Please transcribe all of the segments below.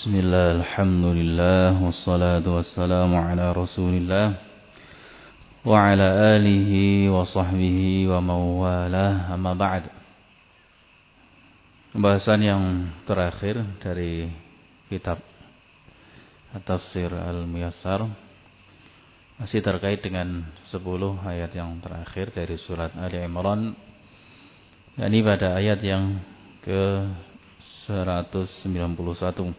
Bismillah, alhamdulillah, wassalatu wassalamu ala rasulillah wa ala alihi wa sahbihi wa mawalah, amma ba'd. Pembahasan yang terakhir dari kitab At-Tafsir Al-Muyassar masih terkait dengan 10 ayat yang terakhir dari surat Ali Imran, yakni pada ayat yang ke 191.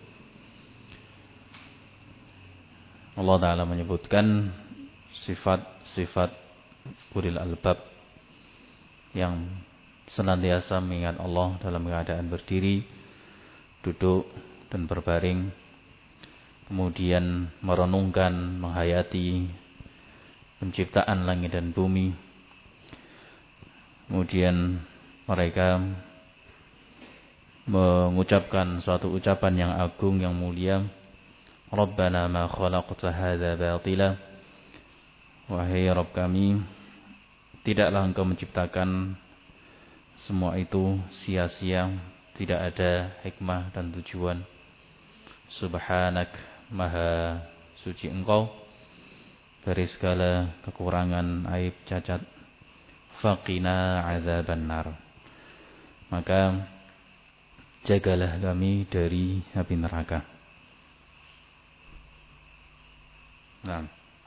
Allah Ta'ala menyebutkan sifat-sifat ulil albab yang senantiasa mengingat Allah dalam keadaan berdiri, duduk, dan berbaring, kemudian merenungkan, menghayati penciptaan langit dan bumi. Kemudian mereka mengucapkan suatu ucapan yang agung, yang mulia, Rabbana ma khalaqta hadza batila, wahai Rabb kami, tidaklah engkau menciptakan semua itu sia-sia, tidak ada hikmah dan tujuan. Subhanak, maha suci engkau dari segala kekurangan, aib, cacat. Faqina azaban nar, maka jagalah kami dari api neraka. Nah,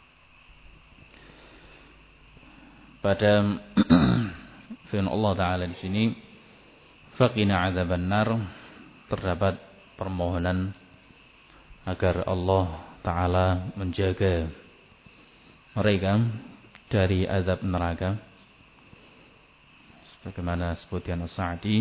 pada firman Allah Ta'ala di sini, faqina azaban nar, terdapat permohonan agar Allah Ta'ala menjaga mereka dari azab neraka. Sebagaimana sebutkan As-Sa'di,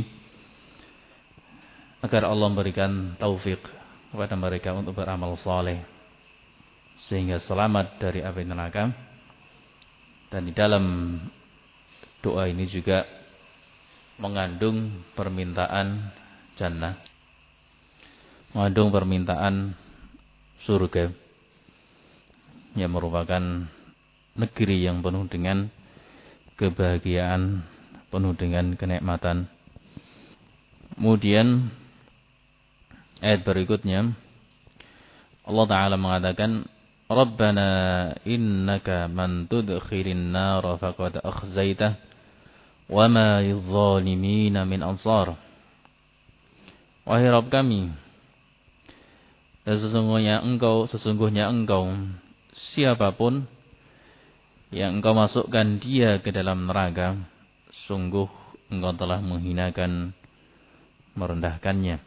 agar Allah memberikan taufik kepada mereka untuk beramal saleh sehingga selamat dari api neraka. Dan di dalam doa ini juga mengandung permintaan jannah, mengandung permintaan surga, yang merupakan negeri yang penuh dengan kebahagiaan, penuh dengan kenikmatan. Kemudian ayat berikutnya Allah Ta'ala mengatakan, Rabbana innaka man tudkhilin nara faqad akhzaitah wa ma lidh-dhalimina min ansar. Wahai Rabb kami, sesungguhnya engkau siapapun yang engkau masukkan dia ke dalam neraka, sungguh engkau telah menghinakan, merendahkannya.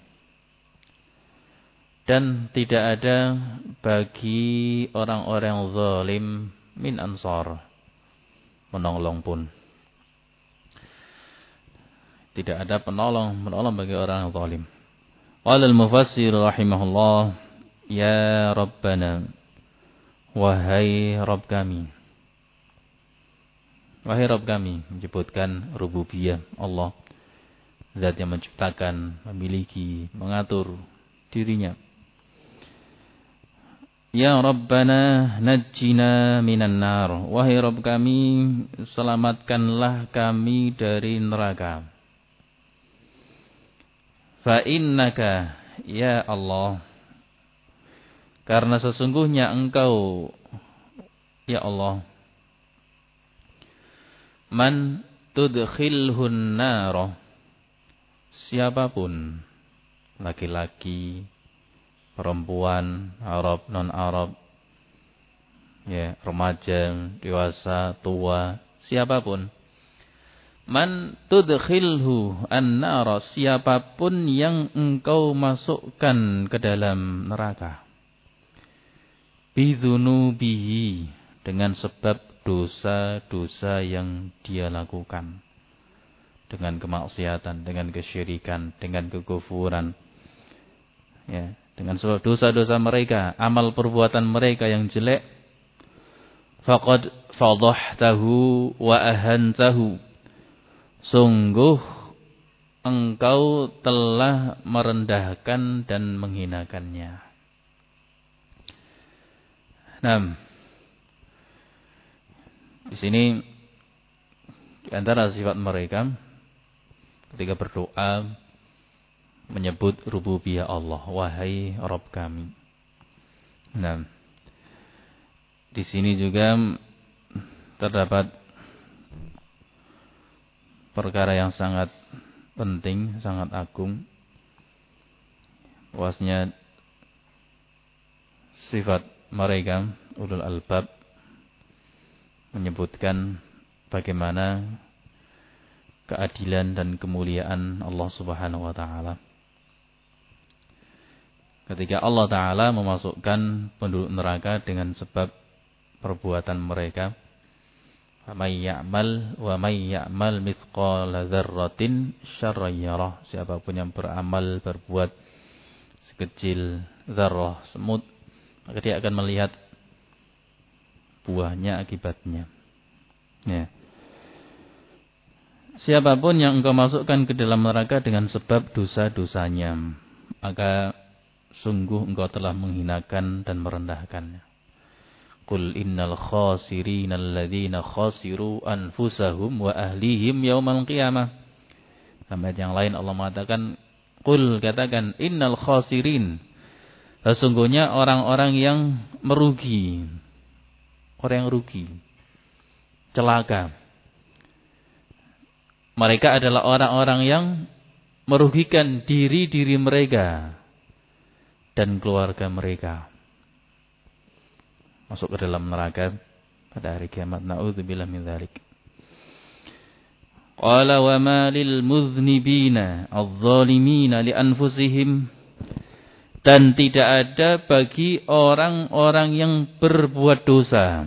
Dan tidak ada bagi orang-orang zalim min ansar, penolong pun. Tidak ada penolong bagi orang zalim. Qala al-mufassir rahimahullah, ya Rabbana, wahai Rabb kami. Wahai Rabb kami, menyebutkan rububiyah Allah, zat yang menciptakan, memiliki, mengatur dirinya. Ya Rabbana najjina minan nar, wahai Rabb kami, selamatkanlah kami dari neraka. Fa innaka, ya Allah, karena sesungguhnya engkau, ya Allah, man tudkhilhun nar, siapapun, laki-laki, perempuan, Arab, non-Arab, ya, remaja, dewasa, tua, siapapun. Man tudkhilhu an-nar, siapapun yang engkau masukkan ke dalam neraka. Bidzunubihi, dengan sebab dosa-dosa yang dia lakukan. Dengan kemaksiatan, dengan kesyirikan, dengan kekufuran. Ya, dengan sebab dosa-dosa mereka, amal perbuatan mereka yang jelek, faqad fadhahtahu wa ahantahu, sungguh engkau telah merendahkan dan menghinakannya. Nah, di sini di antara sifat mereka ketika berdoa, menyebut rububiyah Allah, wahai Rabb kami. Nah, di sini juga terdapat perkara yang sangat penting, sangat agung. Bahwasanya sifat mereka ulul albab menyebutkan bagaimana keadilan dan kemuliaan Allah Subhanahu wa taala. Ketika Allah taala memasukkan penduduk neraka dengan sebab perbuatan mereka, may ya'mal wa may ya'mal mithqala dzarratin syarran yarah. Siapapun yang beramal berbuat sekecil dzarrah semut, maka dia akan melihat buahnya, akibatnya. Ya. Siapapun yang engkau masukkan ke dalam neraka dengan sebab dosa-dosanya, maka sungguh engkau telah menghinakan dan merendahkannya. Qul innal khasirina alladzina khasiru anfusahum wa ahlihim yaumal qiyamah. Dalam ayat yang lain Allah mengatakan, Qul, katakan, innal khasirin, sesungguhnya orang-orang yang merugi, orang yang rugi, celaka. Mereka adalah orang-orang yang merugikan diri-diri mereka dan keluarga mereka, masuk ke dalam neraka pada hari kiamat. Na'udzubillah min dzalik. Qala wa ma lil mudhnibina adh-dhalimina li anfusihim, dan tidak ada bagi orang-orang yang berbuat dosa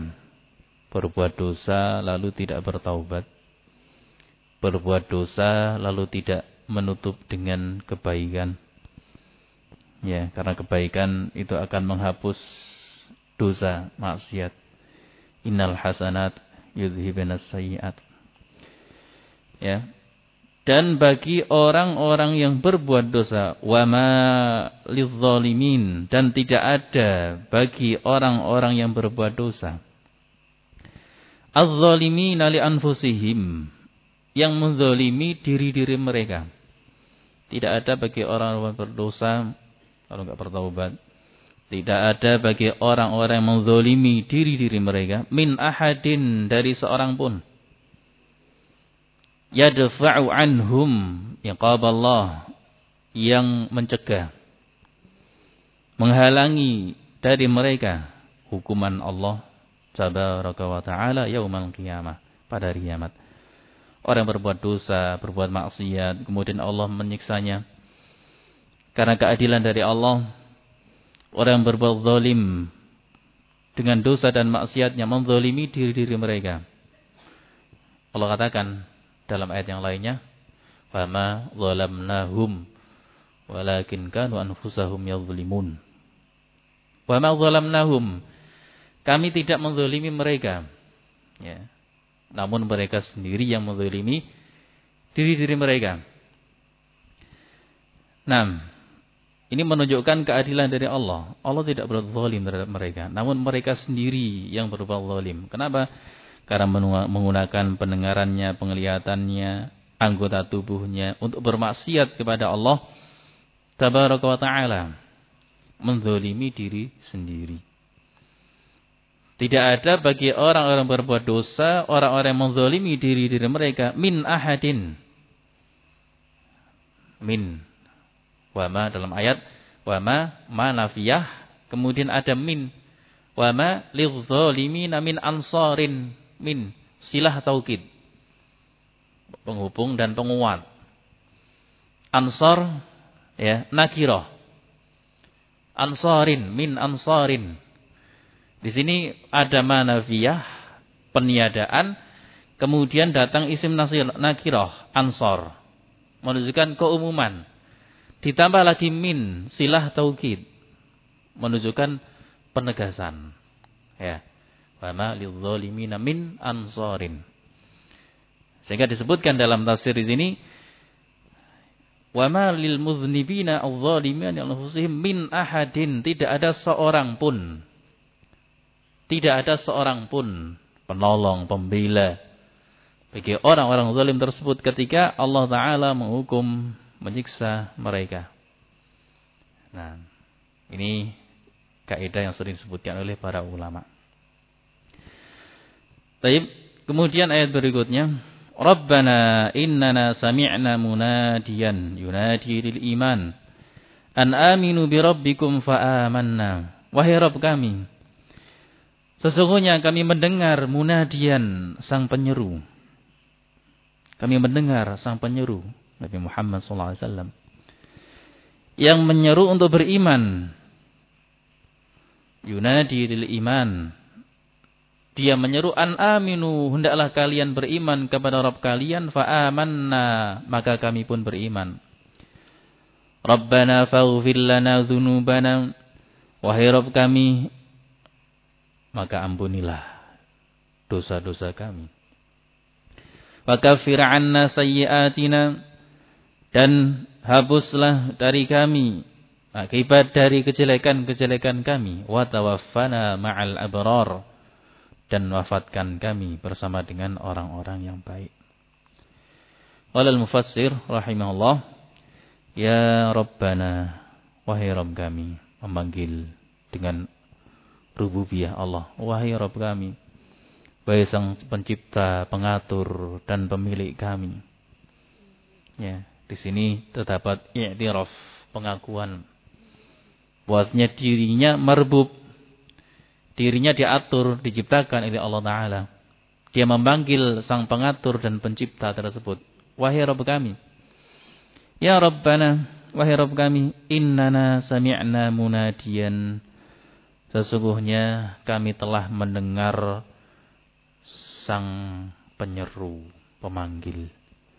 lalu tidak bertaubat, berbuat dosa lalu tidak menutup dengan kebaikan. Ya, karena kebaikan itu akan menghapus dosa, maksiat. Innal hasanat yudhibunas sayyi'at. Ya. Dan bagi orang-orang yang berbuat dosa, wa ma lizzalimin, dan tidak ada bagi orang-orang yang berbuat dosa, adz-zalimina li anfusihim, yang menzalimi diri-diri mereka. Tidak ada bagi orang-orang berdosa kalau enggak bertaubat. Tidak ada bagi orang-orang yang menzalimi diri-diri mereka, min ahadin, dari seorang pun, yadfa'u anhum iqaballah, yang mencegah, menghalangi dari mereka hukuman Allah tabaraka wa ta'ala yaumal qiyamah, pada hari kiamat. Orang yang berbuat dosa, berbuat maksiat, kemudian Allah menyiksanya karena keadilan dari Allah. Orang yang berbuat zalim dengan dosa dan maksiatnya, menzalimi diri-diri mereka. Allah katakan dalam ayat yang lainnya, fama zalamnahum walakin kanu anfusahum yadhlimun. Fama zalamnahum, kami tidak menzalimi mereka, ya, namun mereka sendiri yang menzalimi diri-diri mereka. Nah, ini menunjukkan keadilan dari Allah. Allah tidak berbuat zalim terhadap mereka, namun mereka sendiri yang berbuat zalim. Kenapa? Karena menggunakan pendengarannya, penglihatannya, anggota tubuhnya untuk bermaksiat kepada Allah tabaraka wa ta'ala, menzalimi diri sendiri. Tidak ada bagi orang-orang berbuat dosa, orang-orang yang menzalimi diri-diri mereka, min ahadin, min wama dalam ayat wama manafiyah, kemudian ada min, wama lidzalimina min ansarin, min silah taukid, penghubung dan penguat. Ansar, ya, nakirah. Ansarin, min ansarin. Di sini ada manafiyah, peniadaan, kemudian datang isim nakirah, ansar, menunjukkan keumuman. Ditambah lagi min, silah taukid, menunjukkan penegasan. Ya. Wa ma lidzalimina min ansarin. Sehingga disebutkan dalam tafsir di sini, wa ma lil mudznibina adz-dzalimin anfusihim min ahadin, tidak ada seorang pun. Tidak ada seorang pun penolong, pembela bagi orang-orang zalim tersebut ketika Allah Ta'ala menghukum, menyiksa mereka. Nah, ini kaidah yang sering disebutkan oleh para ulama. Baik, kemudian ayat berikutnya, Rabbana innana sami'na munadiyan yunadi lil iman an aminu bi rabbikum fa amanna. Wahai Rabb kami, sesungguhnya kami mendengar munadian sang penyeru. Kami mendengar sang penyeru Nabi Muhammad SAW yang menyeru untuk beriman. Yunadi lil iman. Dia menyeru an aminu, hendaklah kalian beriman kepada Rabb kalian, fa amanna, maka kami pun beriman. Rabbana faghfir lana dzunubana, wahai Rabb kami, maka ampunilah dosa-dosa kami. Wa kaffir 'anna sayyi'atina, dan hapuslah dari kami akibat dari kejelekan-kejelekan kami. Wa tawaffana ma'al abrar, dan wafatkan kami bersama dengan orang-orang yang baik. Walal mufassir rahimahullah, ya Rabbana, wahai Rabb kami, memanggil dengan rububiyah Allah. Wahai Rabb kami, wahai sang pencipta, pengatur dan pemilik kami. Ya, di sini terdapat i'tiraf, pengakuan bahwasanya dirinya marbub, dirinya diatur, diciptakan oleh Allah Ta'ala. Dia memanggil sang pengatur dan pencipta tersebut. Wahai Rabb kami, ya Rabbana, wahai Rabb kami, innana sami'na munadiyan, sesungguhnya kami telah mendengar sang penyeru, pemanggil.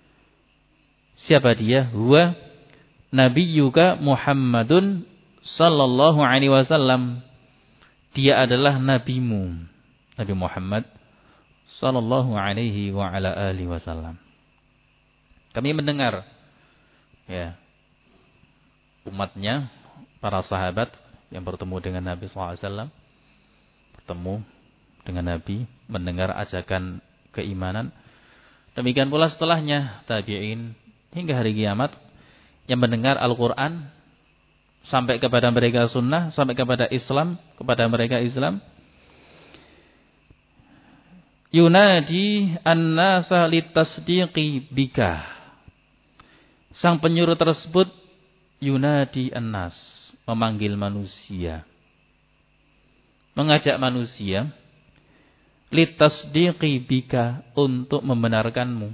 Siapa dia? Huwa nabiyyuka Muhammadun sallallahu alaihi wasallam. Dia adalah nabimu, Nabi Muhammad sallallahu alaihi wa ala alihi wasallam. Kami mendengar, ya, umatnya, para sahabat yang bertemu dengan Nabi sallallahu alaihi wasallam, bertemu dengan Nabi, mendengar ajakan keimanan. Demikian pula setelahnya, tabi'in hingga hari kiamat yang mendengar Al-Quran sampai kepada mereka sunnah, sampai kepada Islam, kepada mereka Islam. Yunadi an-nasa litasdiqi bika. Sang penyuruh tersebut yunadi an-nas, memanggil manusia, mengajak manusia litasdiqi bika, untuk membenarkanmu,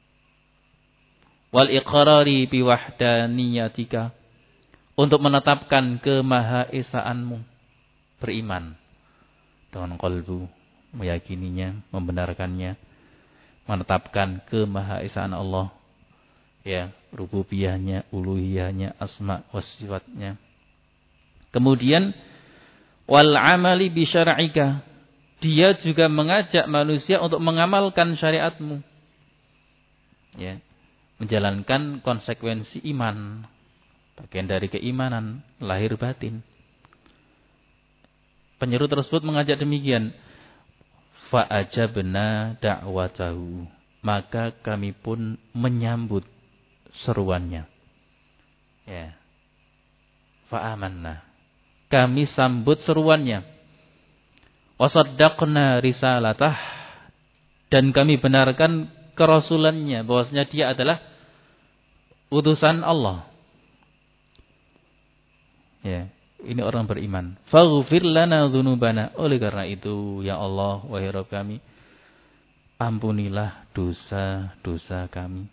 wal iqrari bi wahdaniyatika, untuk menetapkan kemahaesaanmu, beriman dengan qalbu, meyakininya, membenarkannya, menetapkan kemahaesaan Allah, ya, rububiyahnya, uluhiyahnya, asma wa sifatnya. Kemudian wal amali bi syar'ika, dia juga mengajak manusia untuk mengamalkan syariatmu, ya, menjalankan konsekuensi iman, bagian dari keimanan lahir batin. Penyeru tersebut mengajak demikian. Fa ajabna da'watahu, maka kami pun menyambut seruannya. Ya. Fa amanna, kami sambut seruannya. Wa saddaqna risalatah, dan kami benarkan kerasulannya, bahwasanya dia adalah utusan Allah. Ya, ini orang beriman. Faghfir lana dzunubana, oleh karena itu ya Allah, wahai Rabb kami, ampunilah dosa-dosa kami.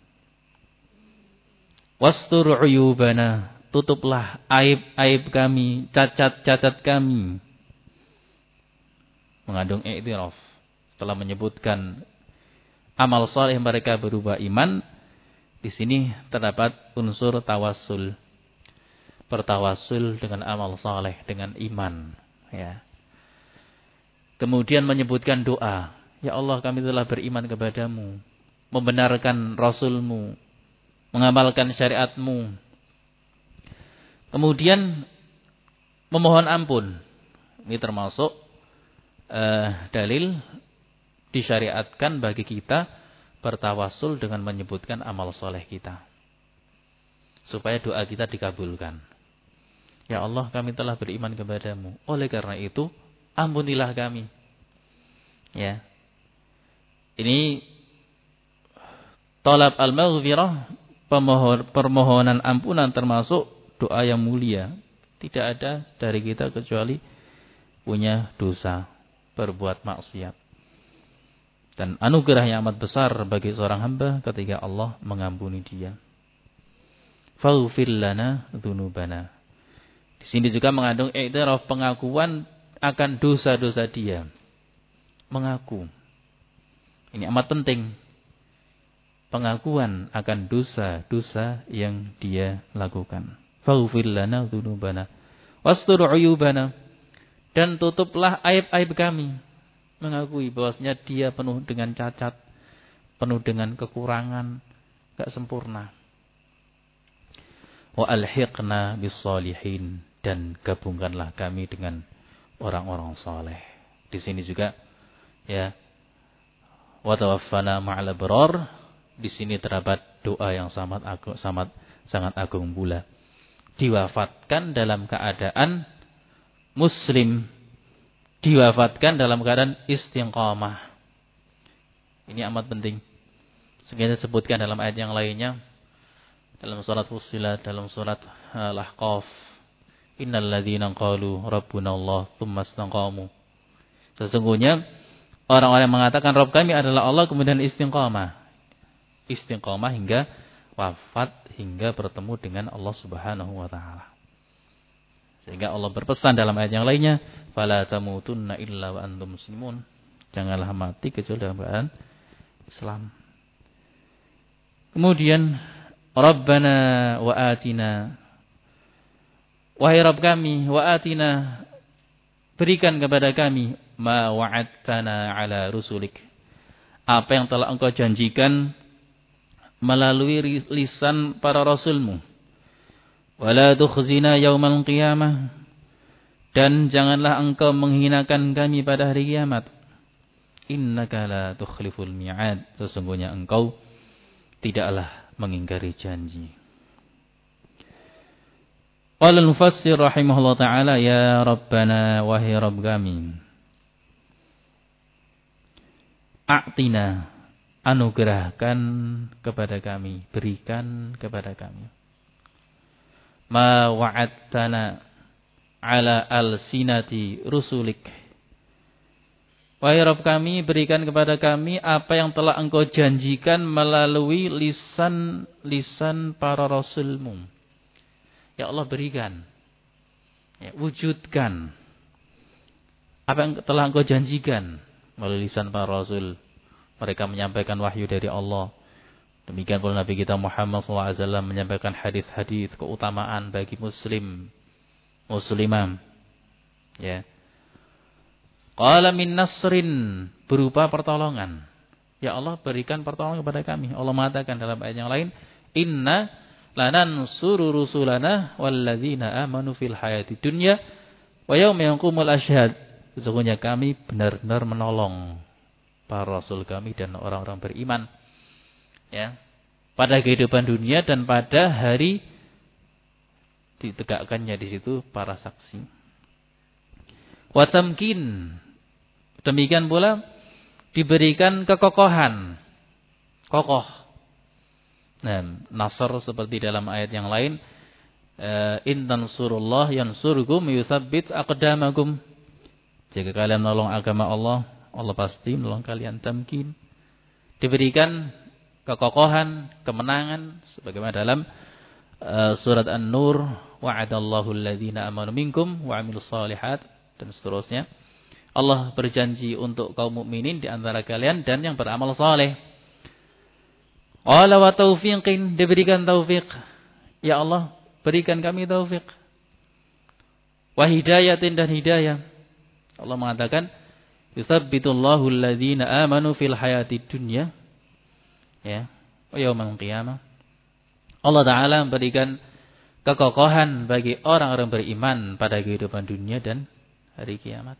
Wastur uyubana, tutuplah aib-aib kami, cacat-cacat kami. Mengandung i'tiraf. Setelah menyebutkan amal saleh mereka berupa iman, di sini terdapat unsur tawassul. Bertawassul dengan amal saleh, dengan iman, ya. Kemudian menyebutkan doa, ya Allah, kami telah beriman kepadamu, membenarkan Rasulmu, mengamalkan syariatmu. Kemudian memohon ampun. Ini termasuk dalil disyariatkan bagi kita bertawassul dengan menyebutkan amal soleh kita, supaya doa kita dikabulkan. Ya Allah, kami telah beriman kepadamu. Oleh karena itu, ampunilah kami. Ya. Ini talab al-maghfirah, permohonan ampunan termasuk doa yang mulia. Tidak ada dari kita kecuali punya dosa, berbuat maksiat. Dan anugerah yang amat besar bagi seorang hamba ketika Allah mengampuni dia. Faghfir lana dzunubana. Di sini juga mengandung i'tiraf, pengakuan akan dosa-dosa dia. Mengaku. Ini amat penting. Pengakuan akan dosa-dosa yang dia lakukan. Faghfir lana dzunubana wastur 'uyubana, dan tutuplah aib-aib kami. Mengakui bahwasanya dia penuh dengan cacat, penuh dengan kekurangan, enggak sempurna. Wa alhiqna bis-shalihin, dan gabungkanlah kami dengan orang-orang saleh. Di sini juga ya, wa tawaffana ma'al abrar. Di sini terdapat doa yang sangat agung pula. Diwafatkan dalam keadaan muslim, diwafatkan dalam keadaan istiqamah. Ini amat penting. Sehingga disebutkan dalam ayat yang lainnya, dalam surat Fussilat, dalam surat Al-Ahqaf, innal ladzina qalu rabbuna Allah tsumma istaqamu. Sesungguhnya orang-orang yang mengatakan Rabb kami adalah Allah kemudian istiqamah. Istiqamah hingga wafat, hingga bertemu dengan Allah Subhanahu wa taala. Sehingga Allah berpesan dalam ayat yang lainnya, fala tamutunna illa wa antum muslimun. Janganlah mati kecuali dalam keadaan Islam. Kemudian Rabbana wa atina, wahai Rabb kami, wa atina, berikan kepada kami, ma wa'adtana ala rusulik, apa yang telah engkau janjikan melalui lisan para rasulmu. Wala tukhzina yaumal qiyamah, dan janganlah engkau menghinakan kami pada hari kiamat. Innaka la tukhliful mi'ad, sesungguhnya engkau tidaklah mengingkari janji. Qala al-mufassir rahimahullah ta'ala, ya Rabbana, wahai Rabb kami, a'tina, anugerahkan kepada kami, berikan kepada kami, ma wa'adtana ala al-sinati rusulik, wahai Rabb kami, berikan kepada kami apa yang telah engkau janjikan melalui lisan para rasulmu. Ya Allah, berikan, ya, wujudkan apa yang telah engkau janjikan melalui lisan para rasul. Mereka menyampaikan wahyu dari Allah. Demikian pula Nabi kita Muhammad SAW menyampaikan hadis-hadis keutamaan bagi muslim, muslimah. Ya. Qala min nasrin, berupa pertolongan. Ya Allah, berikan pertolongan kepada kami. Allah mengatakan dalam ayat yang lain, inna lanansuru rusulana walladzina amanu fil hayati dunya wa yauma yaqumul asyhad. Sesungguhnya kami benar-benar menolong para rasul kami dan orang-orang beriman, ya, pada kehidupan dunia dan pada hari ditegakkannya di situ para saksi. Wa tamkin, demikian pula diberikan kekokohan, kokoh. Nah, nasr seperti dalam ayat yang lain, in tansurullah yansurkum yutsabbit aqdamakum. Jika kalian menolong agama Allah, Allah pasti menolong kalian. Tamkin, diberikan kekokohan, kemenangan, sebagaimana dalam surat An-Nur, wa'adallahu alladhina amanu minkum wa 'amilus shalihat, dan seterusnya. Allah berjanji untuk kaum mukminin di antara kalian dan yang beramal saleh. Qala wa taufiqin, diberikan taufik. Ya Allah, berikan kami taufik. Wa hidayatin, dan hidayah. Allah mengatakan, yutsabbitullahu alladhina amanu fil hayatid dunya, ya, wa yaumal qiyamah. Allah Ta'ala memberikan kekokohan bagi orang-orang beriman pada kehidupan dunia dan hari kiamat.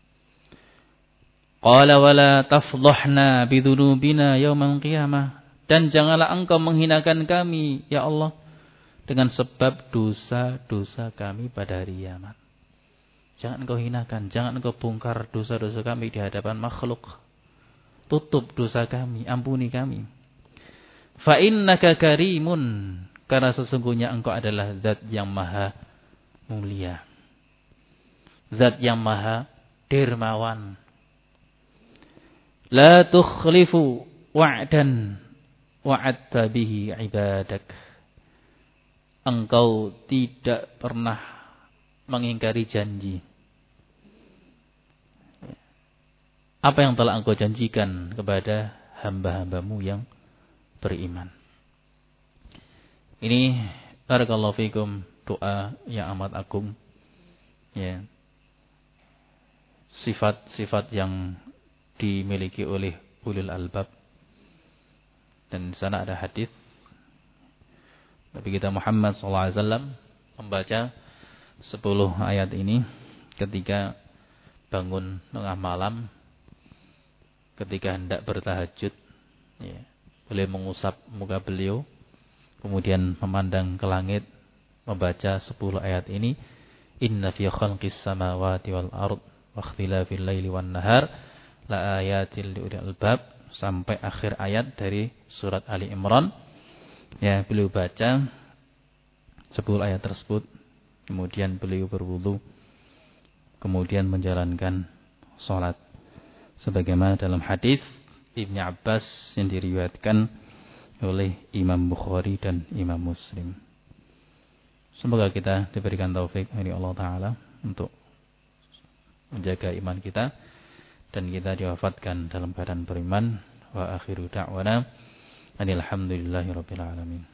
Qala wala tafdhahna bidhunubina yaumal qiyamah, dan janganlah engkau menghinakan kami, ya Allah, dengan sebab dosa-dosa kami pada hari kiamat. Jangan engkau hinakan, jangan engkau bongkar dosa-dosa kami di hadapan makhluk. Tutup dosa kami, ampuni kami. Fa innaka karimun, karena sesungguhnya engkau adalah zat yang maha mulia. Zat yang maha dermawan. La tukhlifu wa'dan wa'adta bihi ibadak. Engkau tidak pernah mengingkari janji. Apa yang telah engkau janjikan kepada hamba-hambamu yang beriman. Ini barakallahu fikum doa yang amat agung. Ya. Sifat-sifat yang dimiliki oleh ulul albab. Dan di sana ada hadis Nabi kita Muhammad SAW membaca 10 ayat ini ketika bangun tengah malam, ketika hendak bertahajud, ya, beliau mengusap muka beliau, kemudian memandang ke langit, membaca 10 ayat ini. Inna fi khalqis samawati wal ard wa ikhtilafil laili wan nahar la ayatil liulil albab, sampai akhir ayat dari surat Ali Imran. Ya, beliau baca 10 ayat tersebut, kemudian beliau berwudu, kemudian menjalankan salat. Sebagaimana dalam hadis Ibnu Abbas yang diriwayatkan oleh Imam Bukhari dan Imam Muslim. Semoga kita diberikan taufik dari Allah Ta'ala untuk menjaga iman kita dan kita diwafatkan dalam keadaan beriman. Wa akhiru da'wana alhamdulillahi rabbil alamin.